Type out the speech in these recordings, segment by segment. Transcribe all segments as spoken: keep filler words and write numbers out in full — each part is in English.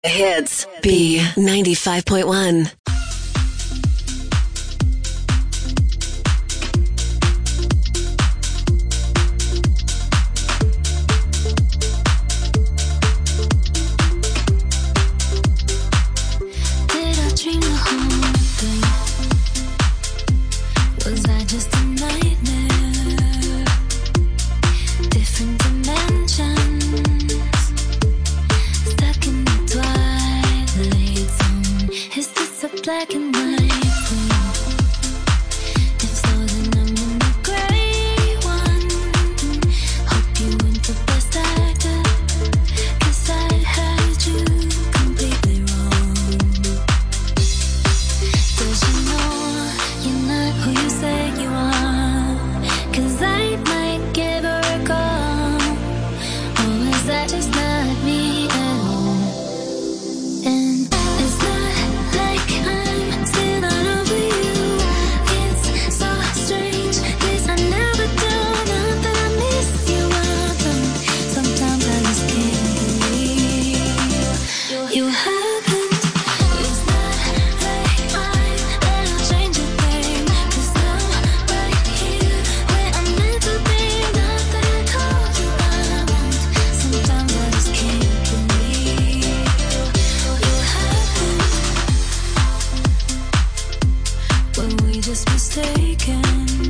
Hits B ninety-five point one. Black and white thing. If so, then I'm in the gray one. Hope you weren't the best actor, 'cause I had you completely wrong. Does you know you're not who you say you are? 'Cause I might give her a call. Or is that just not me at all? And it's not like I'm still not over you. It's so strange, 'cause I never do. Not that I miss you often. Sometimes I just can't believe you happened. It's not like I'm gonna change a thing, 'cause I'm right here where I'm meant to be. Not that I called you out. Sometimes I just can't believe you happened. When we just mistaken,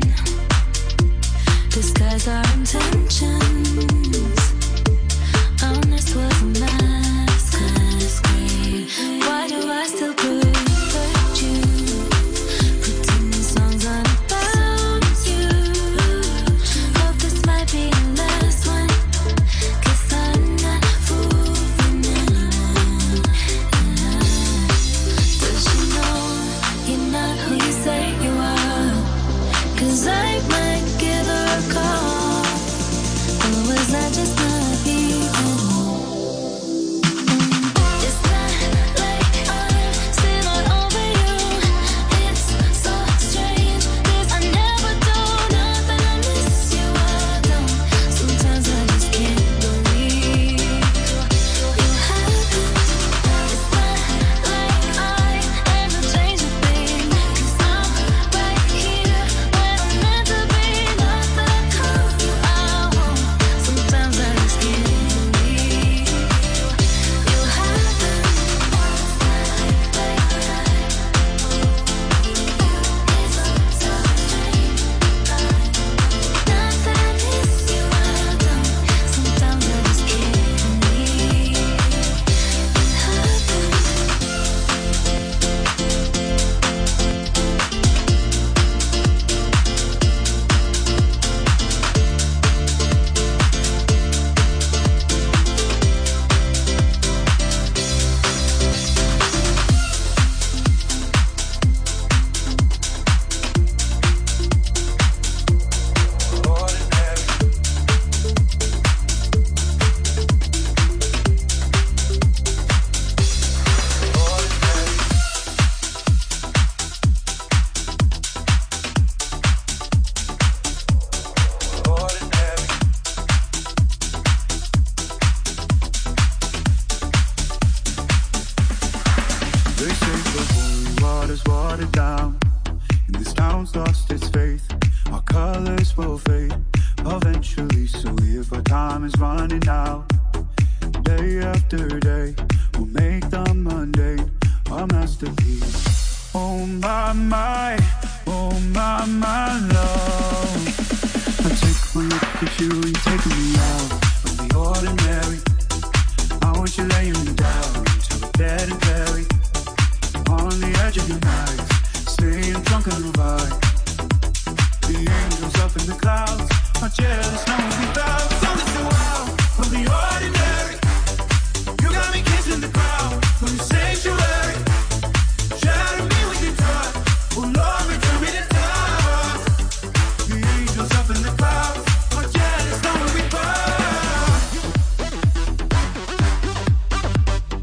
disguise our intentions. Honest was a masquerade. Why do I still protect you? Pretending songs aren't about you. Hope this might be the last one, 'cause I'm not fooling anyone. Does you know you're not who you say you are? 'Cause I might give her a call. Or was that just not me at all? It's not like I'm still not over you. It's so strange, 'cause I never do. Not that I miss you, I don't. Sometimes I just can't believe you happened. It's not like I ever change a thing, 'cause I'm right here where I'm meant to be. Not that I called you out. Sometimes I just can't believe you happened. It's so strange. Not that I miss you, I don't. Sometimes I just can't believe it happened. They say the holy water's watered down, and this town's lost its faith. Our colors will fade eventually, so if our time is running out, day after day, we'll make the mundane our masterpiece. Oh my, my, oh my, my love. I take one look at you and you're taking me out of the ordinary. I want you laying me down to the dead and buried. On the edge of your night, staying drunk on the ride. The angels up in the clouds are jealous, no one without. Don't listen wild from the ordinary. You got me kissing the crowd from the sanctuary. Shatter me with your touch, oh Lord, return me to time. The angels up in the clouds are jealous, no one without.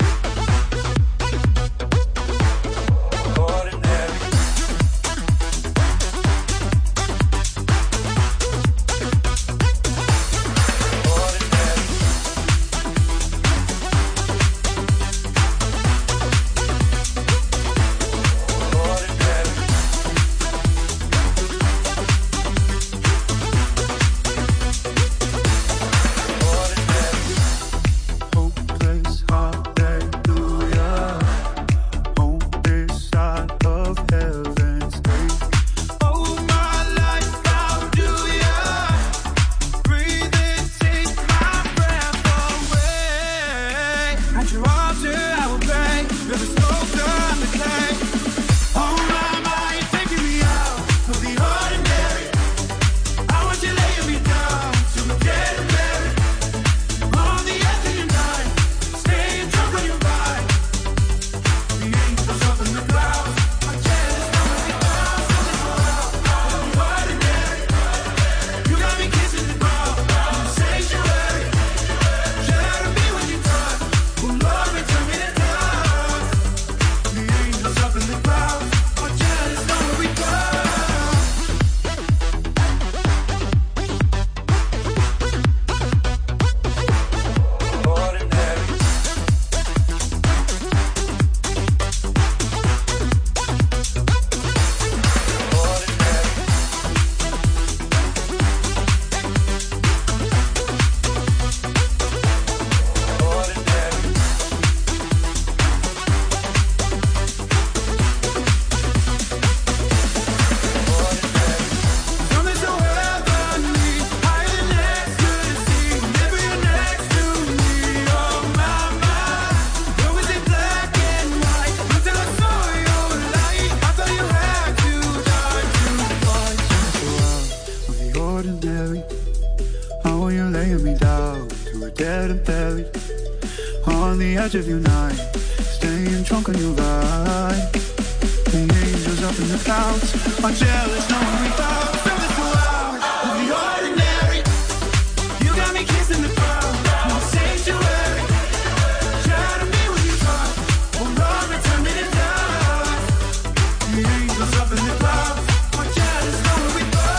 charge of your night, staying drunk on your vibe. The angels up in the clouds are jealous, knowing we bow. Feel this wild of the ordinary. You got me kissing the crowd, no sanctuary. Try to be when you talk, oh Lord, return me to die. The angels up in the clouds are jealous, knowing we bow.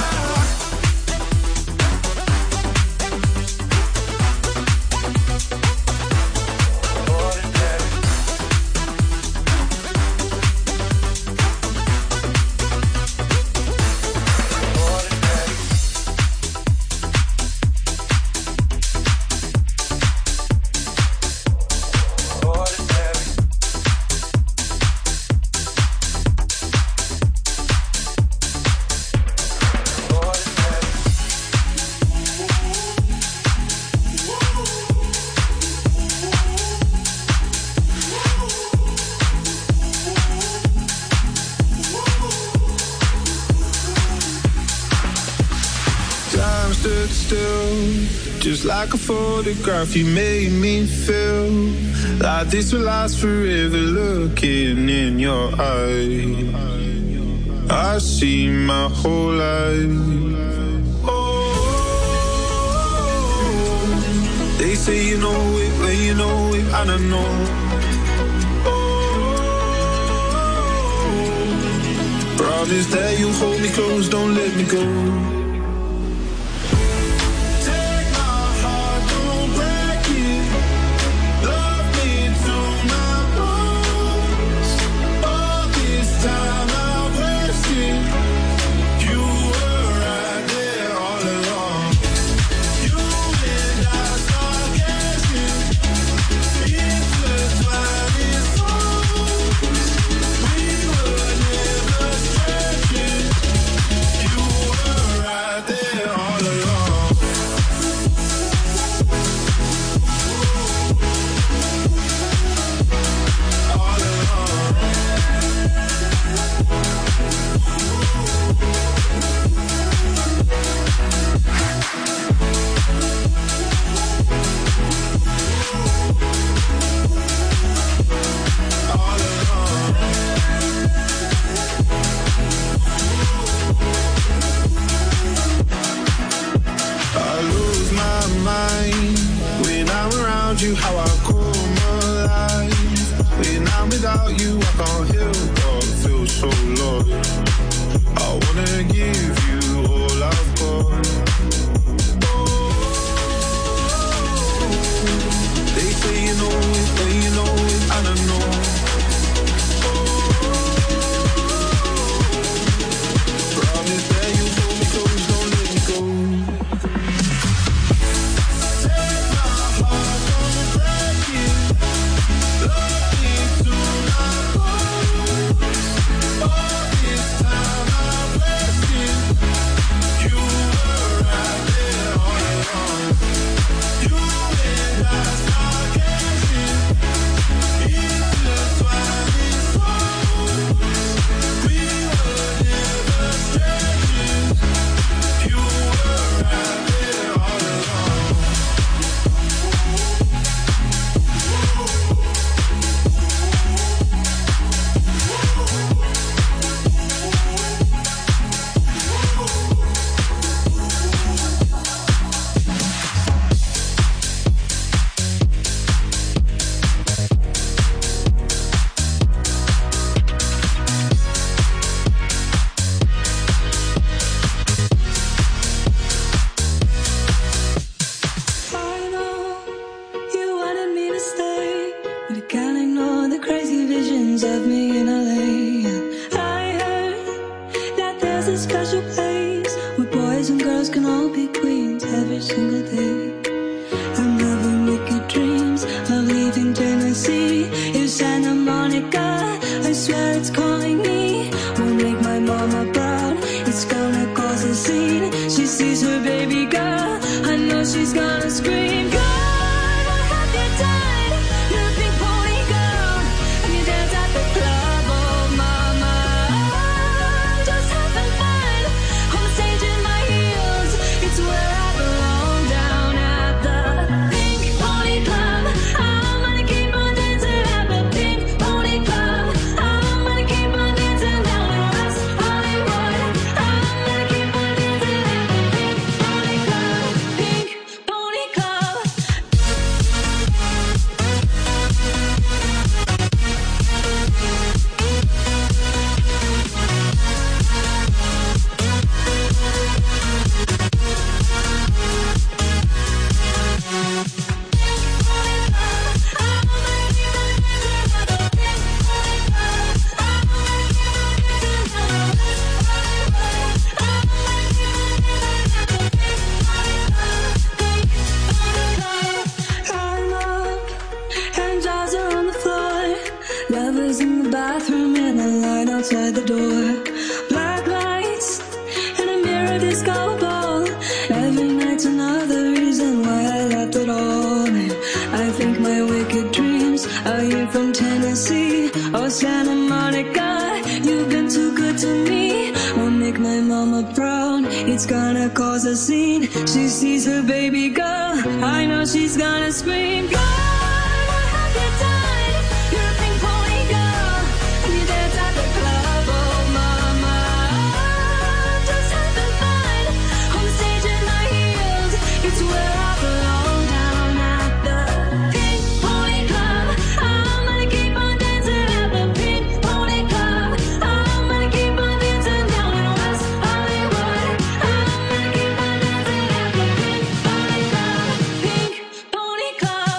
Just like a photograph, you made me feel like this will last forever. Looking in your eyes, I see my whole life. Oh, they say you know it, when you know it, I don't know. Oh, promise that you hold me close, don't let me go. You how I come alive. When I'm without you, I can't help but feel so lost. I wanna give you all I've got. Oh, they say you know it, but you know it, I don't know. Oh, promise that you hold me close, don't let me go. Keep outside the door. Black lights and a mirror disco ball. Every night's another reason why I left it all. And I think my wicked dreams are you from Tennessee or Santa Monica. You've been too good to me. Won't make my mama proud. It's gonna cause a scene. She sees her baby girl. I know she's gonna scream. God, what have you done? You're a pink pony girl. And you dance at the club. Oh, mama, just having fun. On the stage in my heels. It's where I belong, down at the Pink Pony Club. I'm gonna keep on dancing at the Pink Pony Club. I'm gonna keep on dancing down in West Hollywood. I'm gonna keep on dancing at the Pink Pony Club. Pink Pony Club.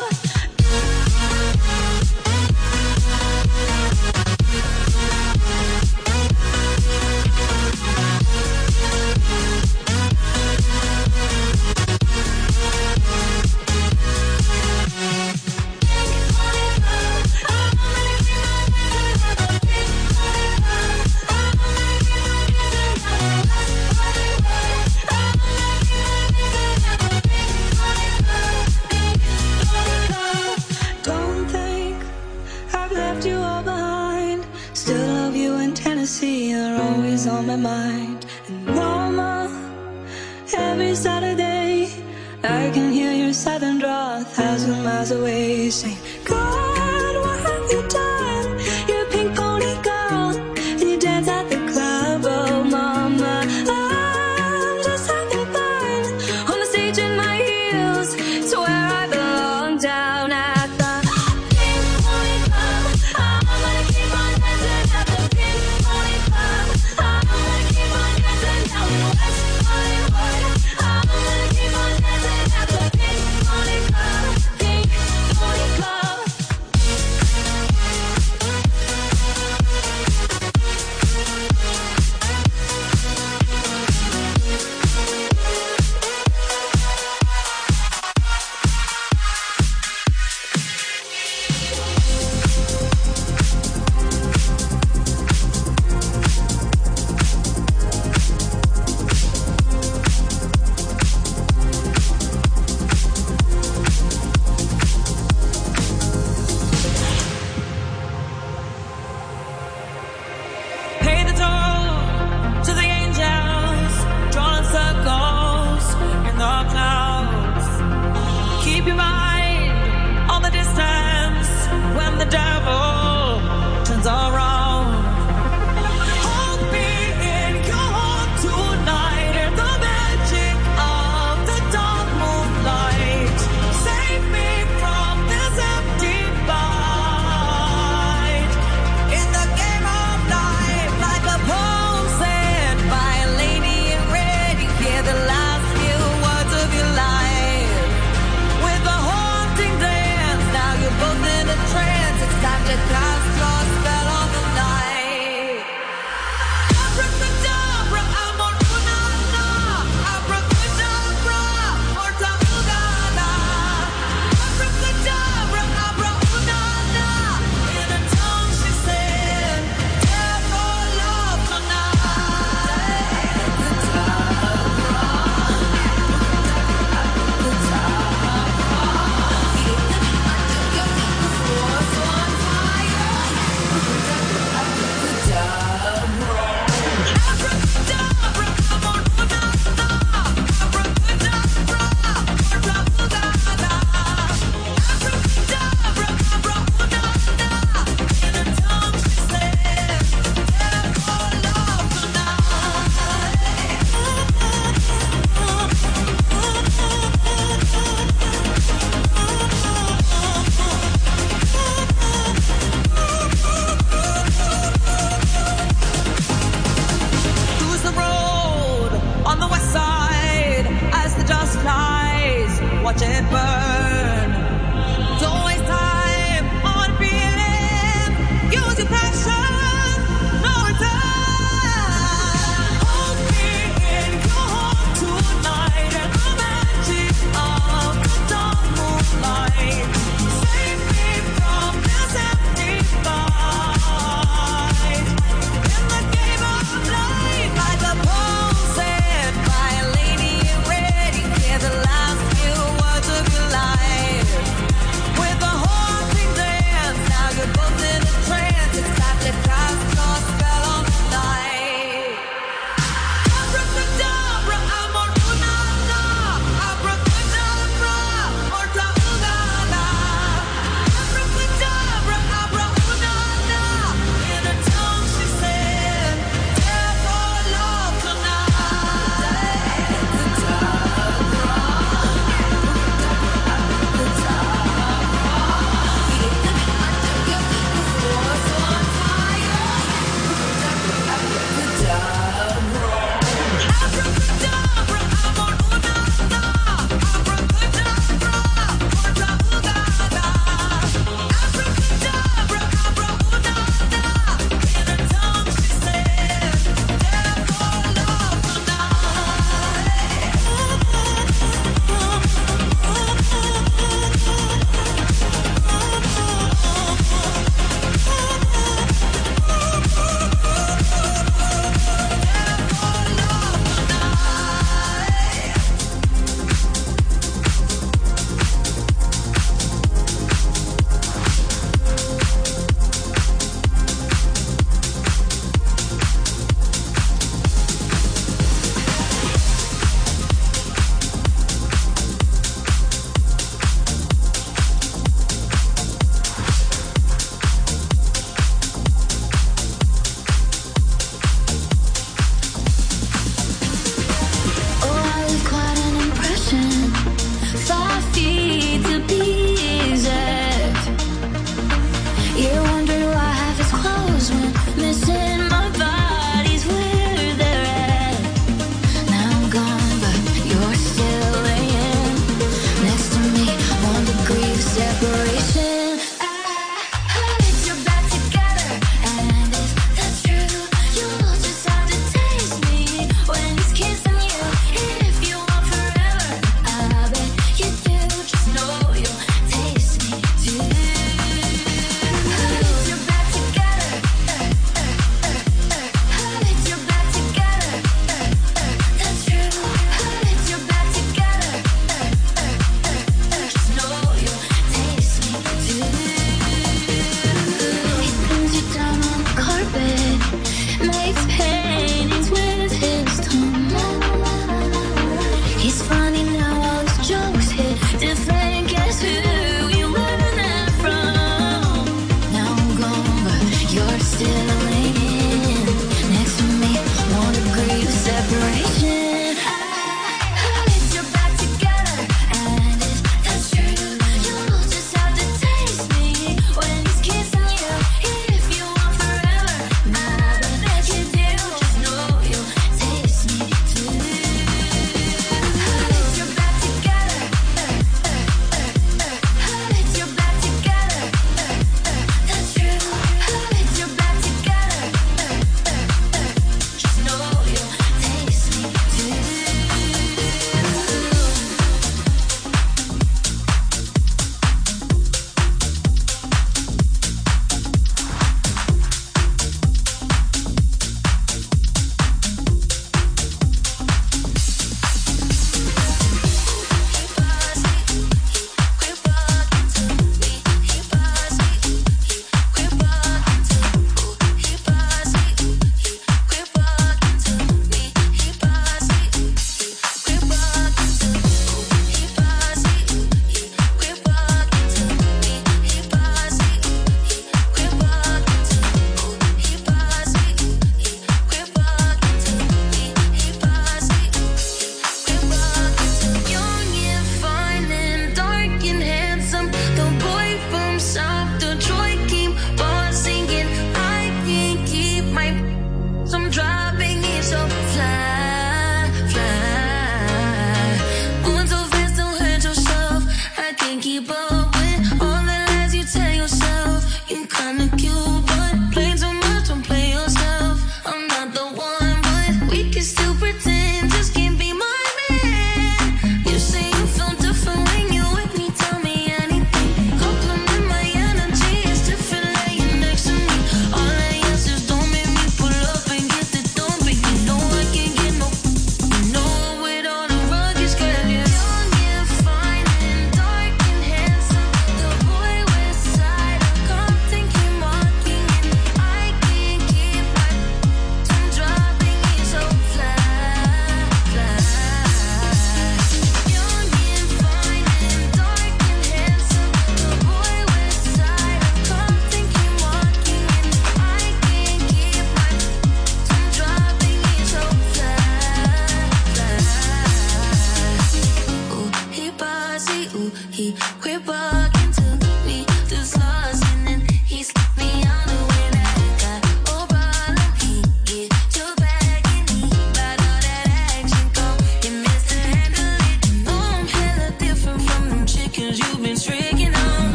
Don't think I've left you all behind. Still love you in Tennessee, you're always on my mind. And mama, every Saturday I can hear your southern drawl a thousand miles away, saying, God, what have you done? You're a pink pony girl, and you dance at the club. Oh, mama, I'm just having fun on the stage in my heels. It's where I belong, down at the Pink Pony Club. I'm gonna keep on dancing at the Pink Pony Club. I'm gonna keep on dancing down in West Hollywood. I'm gonna keep on dancing at the Pink Pony Club. Pink Pony Club.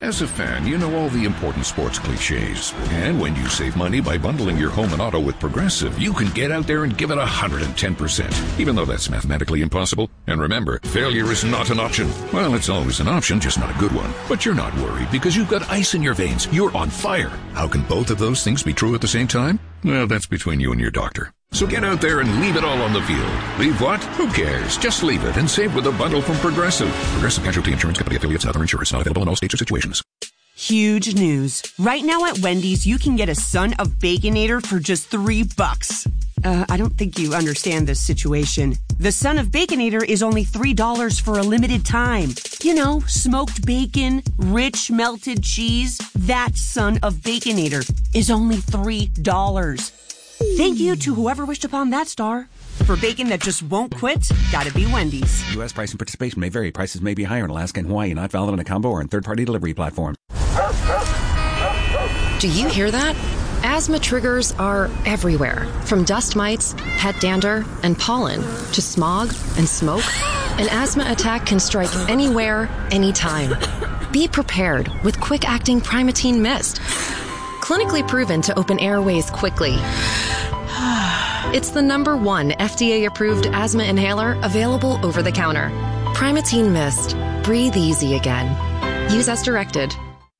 As a fan, you know all the important sports cliches. And when you save money by bundling your home and auto with Progressive, you can get out there and give it one hundred ten percent, even though that's mathematically impossible. And remember, failure is not an option. Well, it's always an option, just not a good one. But you're not worried because you've got ice in your veins. You're on fire. How can both of those things be true at the same time? Well, that's between you and your doctor. So get out there and leave it all on the field. Leave what? Who cares? Just leave it and save with a bundle from Progressive. Progressive Casualty Insurance Company affiliates and other insurers. Not available in all states or situations. Huge news. Right now at Wendy's, you can get a Son of Baconator for just three bucks. Uh, I don't think you understand this situation. The Son of Baconator is only three dollars for a limited time. You know, smoked bacon, rich melted cheese. That Son of Baconator is only three dollars. Thank you to whoever wished upon that star. For bacon that just won't quit, gotta be Wendy's. U S price and participation may vary. Prices may be higher in Alaska and Hawaii, not valid on a combo or on third-party delivery platform. Do you hear that? Asthma triggers are everywhere, from dust mites, pet dander, and pollen, to smog and smoke. An asthma attack can strike anywhere, anytime. Be prepared with quick-acting Primatene Mist. Clinically proven to open airways quickly. It's the number one F D A-approved asthma inhaler available over the counter. Primatene Mist. Breathe easy again. Use as directed.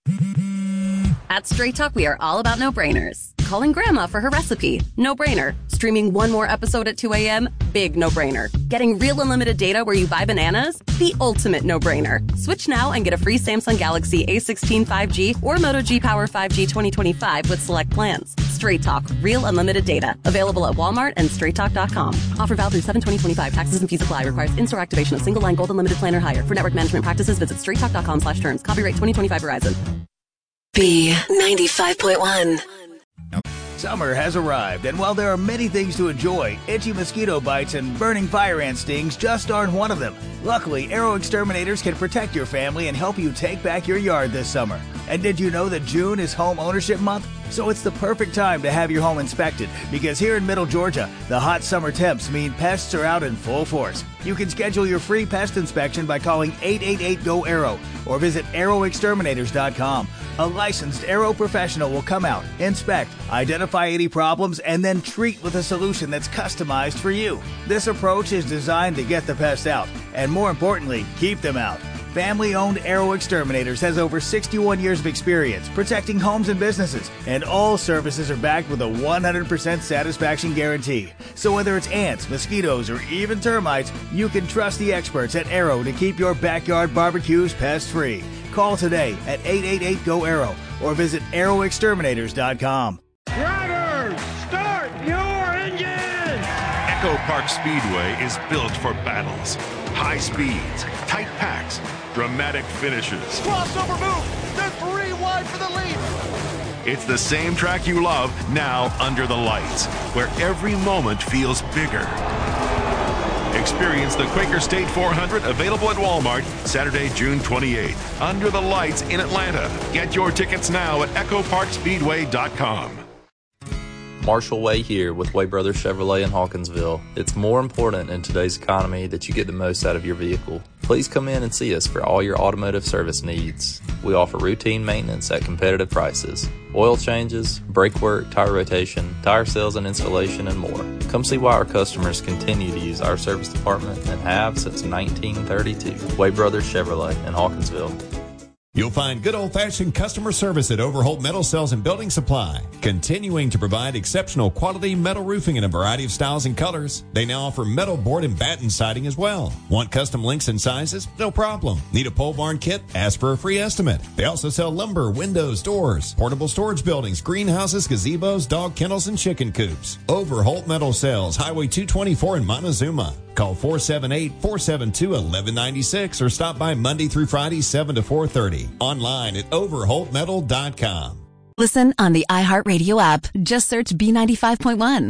At Straight Talk, we are all about no-brainers. Calling Grandma for her recipe? No-brainer. Streaming one more episode at two a.m.? Big no-brainer. Getting real unlimited data where you buy bananas? The ultimate no-brainer. Switch now and get a free Samsung Galaxy A sixteen five G or Moto G Power five G twenty twenty-five with select plans. Straight Talk. Real unlimited data. Available at Walmart and straight talk dot com. Offer valid through seven twenty twenty-five. Taxes and fees apply. Requires in-store activation of single line gold unlimited plan or higher. For network management practices, visit straight talk dot com slash terms. Copyright twenty twenty-five Verizon. B ninety-five point one. Summer has arrived, and while there are many things to enjoy, itchy mosquito bites and burning fire ant stings just aren't one of them. Luckily, Arrow Exterminators can protect your family and help you take back your yard this summer. And did you know that June is Home Ownership Month? So it's the perfect time to have your home inspected, because here in Middle Georgia, the hot summer temps mean pests are out in full force. You can schedule your free pest inspection by calling eight eight eight, G O, ARROW or visit arrow exterminators dot com. A licensed Arrow professional will come out, inspect, identify any problems, and then treat with a solution that's customized for you. This approach is designed to get the pests out, and more importantly, keep them out. Family-owned Arrow Exterminators has over sixty-one years of experience protecting homes and businesses, and all services are backed with a one hundred percent satisfaction guarantee. So whether it's ants, mosquitoes, or even termites, you can trust the experts at Arrow to keep your backyard barbecues pest-free. Call today at eight eight eight, G O, ARROW or visit arrow exterminators dot com. Drivers, start your engine! Echo Park Speedway is built for battles. High speeds, tight packs, dramatic finishes. Crossover move! They're three wide for the lead! It's the same track you love, now under the lights, where every moment feels bigger. Experience the Quaker State four hundred, available at Walmart Saturday, June twenty-eighth. Under the lights in Atlanta. Get your tickets now at echo park speedway dot com. Marshall Way here with Way Brothers Chevrolet in Hawkinsville. It's more important in today's economy that you get the most out of your vehicle. Please come in and see us for all your automotive service needs. We offer routine maintenance at competitive prices, oil changes, brake work, tire rotation, tire sales and installation, and more. Come see why our customers continue to use our service department and have since nineteen thirty-two. Way Brothers Chevrolet in Hawkinsville. You'll find good old-fashioned customer service at Overholt Metal Sales and Building Supply, continuing to provide exceptional quality metal roofing in a variety of styles and colors. They now offer metal board and batten siding as well. Want custom lengths and sizes? No problem. Need a pole barn kit? Ask for a free estimate. They also sell lumber, windows, doors, portable storage buildings, greenhouses, gazebos, dog kennels, and chicken coops. Overholt Metal Sales, Highway two twenty-four in Montezuma. Call four seven eight, four seven two, one one nine six or stop by Monday through Friday, seven to four thirty. Online at overholt metal dot com. Listen on the iHeartRadio app. Just search B ninety-five point one.